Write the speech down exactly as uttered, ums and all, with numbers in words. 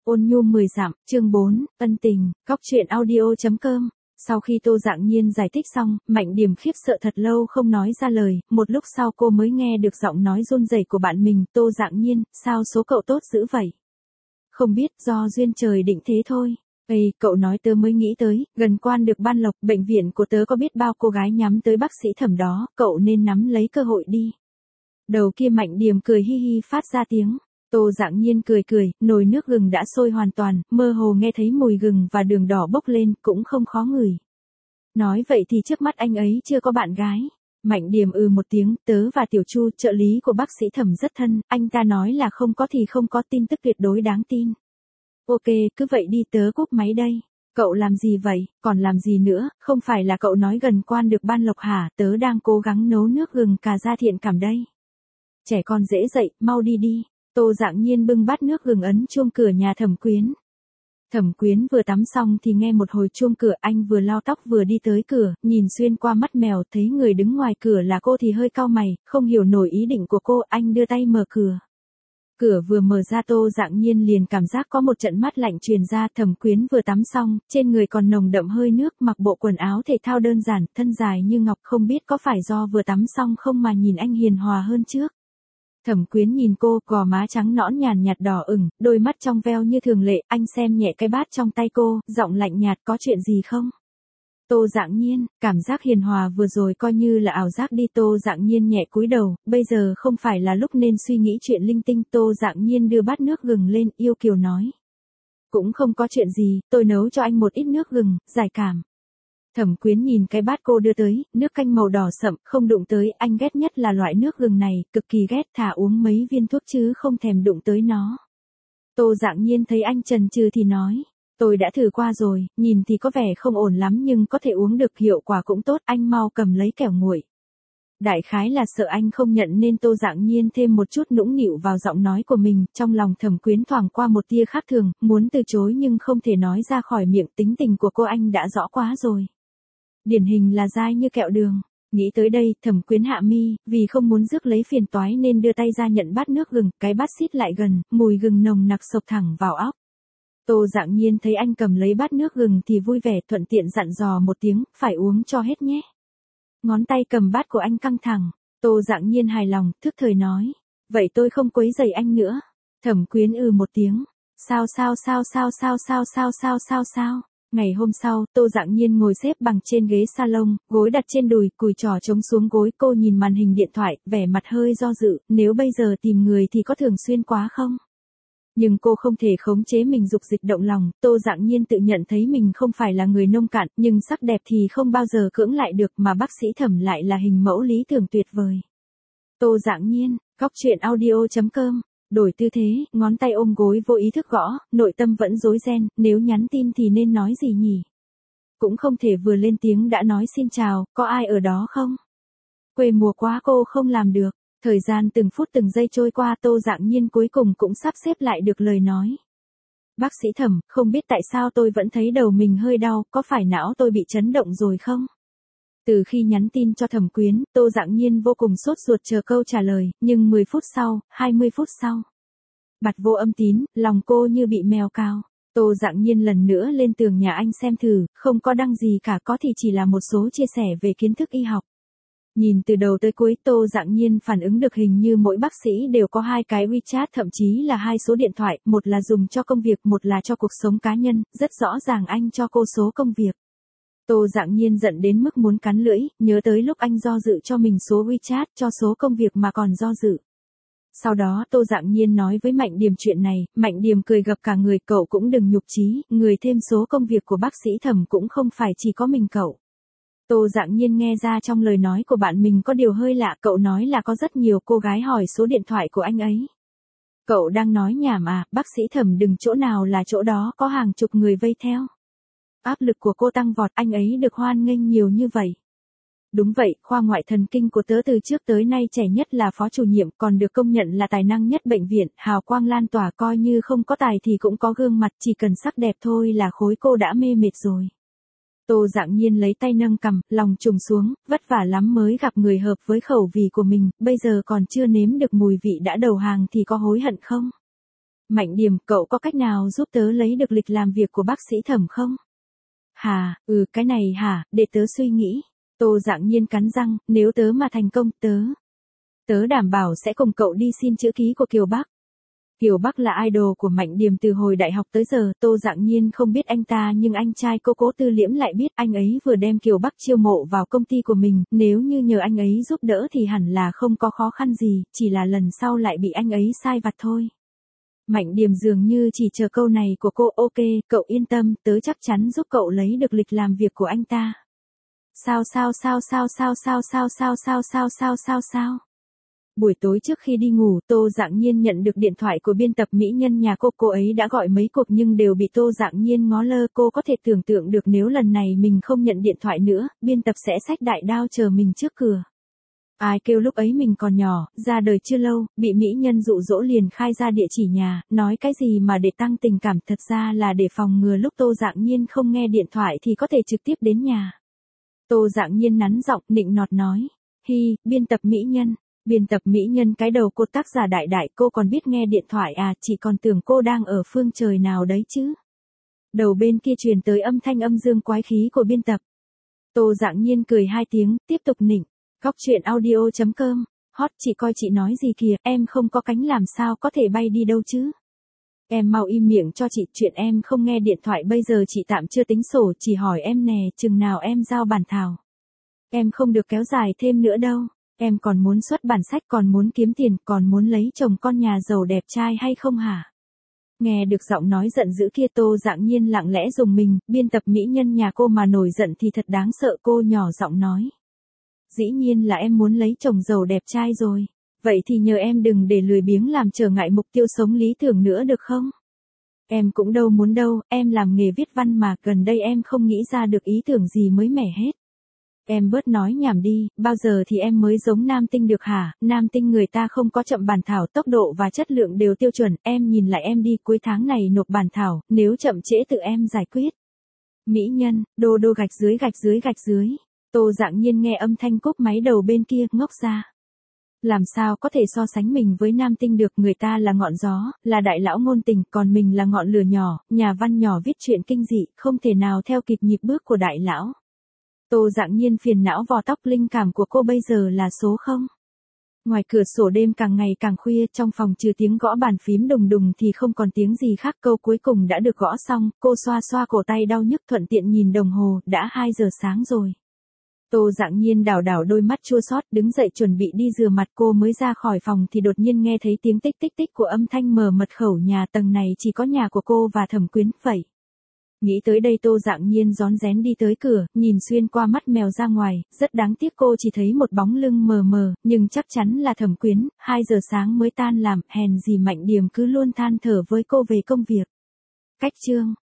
Ôn nhu mười dặm, chương bốn, ân tình, góc truyện audio.com. Sau khi Tô Dạng Nhiên giải thích xong, Mạnh Điềm khiếp sợ thật lâu không nói ra lời, một lúc sau cô mới nghe được giọng nói run rẩy của bạn mình, Tô Dạng Nhiên, sao số cậu tốt dữ vậy? Không biết, do duyên trời định thế thôi. Ê, cậu nói tớ mới nghĩ tới, gần quan được ban lộc, bệnh viện của tớ có biết bao cô gái nhắm tới bác sĩ Thẩm đó, cậu nên nắm lấy cơ hội đi. Đầu kia Mạnh Điềm cười hi hi phát ra tiếng. Tô Dạng Nhiên cười cười, nồi nước gừng đã sôi hoàn toàn, mơ hồ nghe thấy mùi gừng và đường đỏ bốc lên, cũng không khó ngửi. Nói vậy thì trước mắt anh ấy chưa có bạn gái. Mạnh Điềm ừ một tiếng, tớ và Tiểu Chu, trợ lý của bác sĩ Thẩm rất thân, anh ta nói là không có thì không có, tin tức tuyệt đối đáng tin. Ok, cứ vậy đi, tớ cúp máy đây. Cậu làm gì vậy, còn làm gì nữa, không phải là cậu nói gần quan được ban lộc hả, tớ đang cố gắng nấu nước gừng cà ra thiện cảm đây. Trẻ con dễ dậy, mau đi đi. Tô Dạng Nhiên bưng bát nước gừng ấn chuông cửa nhà Thẩm Quyến. Thẩm Quyến vừa tắm xong thì nghe một hồi chuông cửa, anh vừa lau tóc vừa đi tới cửa, nhìn xuyên qua mắt mèo thấy người đứng ngoài cửa là cô thì hơi cau mày, không hiểu nổi ý định của cô, anh đưa tay mở cửa. Cửa vừa mở ra Tô Dạng Nhiên liền cảm giác có một trận mát lạnh truyền ra. Thẩm Quyến vừa tắm xong, trên người còn nồng đậm hơi nước, mặc bộ quần áo thể thao đơn giản, thân dài như ngọc, không biết có phải do vừa tắm xong không mà nhìn anh hiền hòa hơn trước. Thẩm Quyến nhìn cô, gò má trắng nõn nhàn nhạt đỏ ửng, đôi mắt trong veo như thường lệ, anh xem nhẹ cái bát trong tay cô, giọng lạnh nhạt, có chuyện gì không? Tô Dạng Nhiên, cảm giác hiền hòa vừa rồi coi như là ảo giác đi. Tô Dạng Nhiên nhẹ cúi đầu, bây giờ không phải là lúc nên suy nghĩ chuyện linh tinh. Tô Dạng Nhiên đưa bát nước gừng lên, yêu kiều nói. Cũng không có chuyện gì, tôi nấu cho anh một ít nước gừng, giải cảm. Thẩm Quyến nhìn cái bát cô đưa tới, nước canh màu đỏ sậm, không đụng tới, anh ghét nhất là loại nước gừng này, cực kỳ ghét, thả uống mấy viên thuốc chứ không thèm đụng tới nó. Tô Dạng Nhiên thấy anh chần chừ thì nói, tôi đã thử qua rồi, nhìn thì có vẻ không ổn lắm nhưng có thể uống được, hiệu quả cũng tốt, anh mau cầm lấy kẻo nguội. Đại khái là sợ anh không nhận nên Tô Dạng Nhiên thêm một chút nũng nịu vào giọng nói của mình, trong lòng Thẩm Quyến thoảng qua một tia khác thường, muốn từ chối nhưng không thể nói ra khỏi miệng, tính tình của cô anh đã rõ quá rồi. Điển hình là dai như kẹo đường. Nghĩ tới đây, Thẩm Quyến hạ mi, vì không muốn rước lấy phiền toái nên đưa tay ra nhận bát nước gừng, cái bát xít lại gần, mùi gừng nồng nặc xộc thẳng vào óc. Tô Dạng Nhiên thấy anh cầm lấy bát nước gừng thì vui vẻ, thuận tiện dặn dò một tiếng, phải uống cho hết nhé. Ngón tay cầm bát của anh căng thẳng, Tô Dạng Nhiên hài lòng, thức thời nói, vậy tôi không quấy rầy anh nữa. Thẩm Quyến ừ một tiếng, sao sao sao sao sao sao sao sao sao sao. Ngày hôm sau, Tô Dạng Nhiên ngồi xếp bằng trên ghế salon, gối đặt trên đùi, cùi trỏ chống xuống gối, cô nhìn màn hình điện thoại, vẻ mặt hơi do dự, nếu bây giờ tìm người thì có thường xuyên quá không? Nhưng cô không thể khống chế mình dục dịch động lòng. Tô Dạng Nhiên tự nhận thấy mình không phải là người nông cạn, nhưng sắc đẹp thì không bao giờ cưỡng lại được, mà bác sĩ Thẩm lại là hình mẫu lý tưởng tuyệt vời. Tô Dạng Nhiên, góc truyện audio.com. Đổi tư thế, ngón tay ôm gối vô ý thức gõ, nội tâm vẫn rối ren, nếu nhắn tin thì nên nói gì nhỉ? Cũng không thể vừa lên tiếng đã nói xin chào, có ai ở đó không? Quê mùa quá cô không làm được. Thời gian từng phút từng giây trôi qua, Tô Dạng Nhiên cuối cùng cũng sắp xếp lại được lời nói. Bác sĩ Thẩm, không biết tại sao tôi vẫn thấy đầu mình hơi đau, có phải não tôi bị chấn động rồi không? Từ khi nhắn tin cho Thẩm Quyến, Tô Dạng Nhiên vô cùng sốt ruột chờ câu trả lời, nhưng mười phút sau, hai mươi phút sau. Bặt vô âm tín, lòng cô như bị mèo cào. Tô Dạng Nhiên lần nữa lên tường nhà anh xem thử, không có đăng gì cả, có thì chỉ là một số chia sẻ về kiến thức y học. Nhìn từ đầu tới cuối, Tô Dạng Nhiên phản ứng được hình như mỗi bác sĩ đều có hai cái WeChat, thậm chí là hai số điện thoại, một là dùng cho công việc, một là cho cuộc sống cá nhân, rất rõ ràng anh cho cô số công việc. Tô Dạng Nhiên giận đến mức muốn cắn lưỡi, nhớ tới lúc anh do dự cho mình số WeChat, cho số công việc mà còn do dự. Sau đó Tô Dạng Nhiên nói với Mạnh Điềm chuyện này, Mạnh Điềm cười gập cả người, cậu cũng đừng nhục chí, người thêm số công việc của bác sĩ Thẩm cũng không phải chỉ có mình cậu. Tô Dạng Nhiên nghe ra trong lời nói của bạn mình có điều hơi lạ, cậu nói là có rất nhiều cô gái hỏi số điện thoại của anh ấy. Cậu đang nói nhảm à, bác sĩ Thẩm đừng chỗ nào là chỗ đó có hàng chục người vây theo. Áp lực của cô tăng vọt, anh ấy được hoan nghênh nhiều như vậy. Đúng vậy, khoa ngoại thần kinh của tớ từ trước tới nay trẻ nhất là phó chủ nhiệm, còn được công nhận là tài năng nhất bệnh viện, hào quang lan tỏa, coi như không có tài thì cũng có gương mặt, chỉ cần sắc đẹp thôi là khối cô đã mê mệt rồi. Tô Dạng Nhiên lấy tay nâng cằm, lòng trùng xuống, vất vả lắm mới gặp người hợp với khẩu vị của mình, bây giờ còn chưa nếm được mùi vị đã đầu hàng thì có hối hận không? Mạnh Điềm, cậu có cách nào giúp tớ lấy được lịch làm việc của bác sĩ Thẩm không? Hà, ừ cái này hả, để tớ suy nghĩ. Tô Dạng Nhiên cắn răng, nếu tớ mà thành công, tớ. Tớ đảm bảo sẽ cùng cậu đi xin chữ ký của Kiều Bắc. Kiều Bắc là idol của Mạnh Điềm từ hồi đại học tới giờ, Tô Dạng Nhiên không biết anh ta nhưng anh trai cô Cố Tư Liễm lại biết anh ấy vừa đem Kiều Bắc chiêu mộ vào công ty của mình, nếu như nhờ anh ấy giúp đỡ thì hẳn là không có khó khăn gì, chỉ là lần sau lại bị anh ấy sai vặt thôi. Mạnh Điềm dường như chỉ chờ câu này của cô, ok, cậu yên tâm, tớ chắc chắn giúp cậu lấy được lịch làm việc của anh ta. Sao sao sao sao sao sao sao sao sao sao sao sao sao. Buổi tối trước khi đi ngủ, Tô Dạng Nhiên nhận được điện thoại của biên tập mỹ nhân nhà cô, cô ấy đã gọi mấy cuộc nhưng đều bị Tô Dạng Nhiên ngó lơ, cô có thể tưởng tượng được nếu lần này mình không nhận điện thoại nữa, biên tập sẽ xách đại đao chờ mình trước cửa. Ai kêu lúc ấy mình còn nhỏ, ra đời chưa lâu, bị mỹ nhân dụ dỗ liền khai ra địa chỉ nhà, nói cái gì mà để tăng tình cảm, thật ra là để phòng ngừa lúc Tô Dạng Nhiên không nghe điện thoại thì có thể trực tiếp đến nhà. Tô Dạng Nhiên nắn giọng, nịnh nọt nói, hi, biên tập mỹ nhân. Biên tập mỹ nhân cái đầu cô, tác giả đại đại, cô còn biết nghe điện thoại à, chỉ còn tưởng cô đang ở phương trời nào đấy chứ. Đầu bên kia truyền tới âm thanh âm dương quái khí của biên tập. Tô Dạng Nhiên cười hai tiếng, tiếp tục nịnh. Góc truyện audio chấm com, hot, chị coi chị nói gì kìa, em không có cánh làm sao có thể bay đi đâu chứ. Em mau im miệng cho chị, chuyện em không nghe điện thoại bây giờ chị tạm chưa tính sổ, chỉ hỏi em nè, chừng nào em giao bản thảo. Em không được kéo dài thêm nữa đâu. Em còn muốn xuất bản sách, còn muốn kiếm tiền, còn muốn lấy chồng con nhà giàu đẹp trai hay không hả? Nghe được giọng nói giận dữ kia, Tô Dạng Nhiên lặng lẽ dùng mình, biên tập mỹ nhân nhà cô mà nổi giận thì thật đáng sợ, cô nhỏ giọng nói. Dĩ nhiên là em muốn lấy chồng giàu đẹp trai rồi. Vậy thì nhờ em đừng để lười biếng làm trở ngại mục tiêu sống lý tưởng nữa được không? Em cũng đâu muốn đâu, em làm nghề viết văn mà, gần đây em không nghĩ ra được ý tưởng gì mới mẻ hết. Em bớt nói nhảm đi, bao giờ thì em mới giống Nam Tinh được hả? Nam Tinh người ta không có chậm bản thảo, tốc độ và chất lượng đều tiêu chuẩn, em nhìn lại em đi, cuối tháng này nộp bản thảo, nếu chậm trễ tự em giải quyết. Mỹ nhân, đô đô gạch dưới gạch dưới gạch dưới. Tô Dạng Nhiên nghe âm thanh cúp máy đầu bên kia, ngốc ra. Làm sao có thể so sánh mình với Nam Tinh được, người ta là ngọn gió, là đại lão ngôn tình, còn mình là ngọn lửa nhỏ, nhà văn nhỏ viết chuyện kinh dị, không thể nào theo kịp nhịp bước của đại lão. Tô Dạng Nhiên phiền não vò tóc, linh cảm của cô bây giờ là số không. Ngoài cửa sổ đêm càng ngày càng khuya, trong phòng trừ tiếng gõ bàn phím đùng đùng thì không còn tiếng gì khác, câu cuối cùng đã được gõ xong, cô xoa xoa cổ tay đau nhức, thuận tiện nhìn đồng hồ, đã hai giờ sáng rồi. Tô Dạng Nhiên đảo đảo đôi mắt chua xót, đứng dậy chuẩn bị đi rửa mặt, cô mới ra khỏi phòng thì đột nhiên nghe thấy tiếng tích tích tích của âm thanh mở mật khẩu nhà, tầng này chỉ có nhà của cô và Thẩm Quyến vậy. Nghĩ tới đây Tô Dạng Nhiên rón rén đi tới cửa, nhìn xuyên qua mắt mèo ra ngoài, rất đáng tiếc cô chỉ thấy một bóng lưng mờ mờ, nhưng chắc chắn là Thẩm Quyến, hai giờ sáng mới tan làm, hèn gì Mạnh Điềm cứ luôn than thở với cô về công việc. Cách chương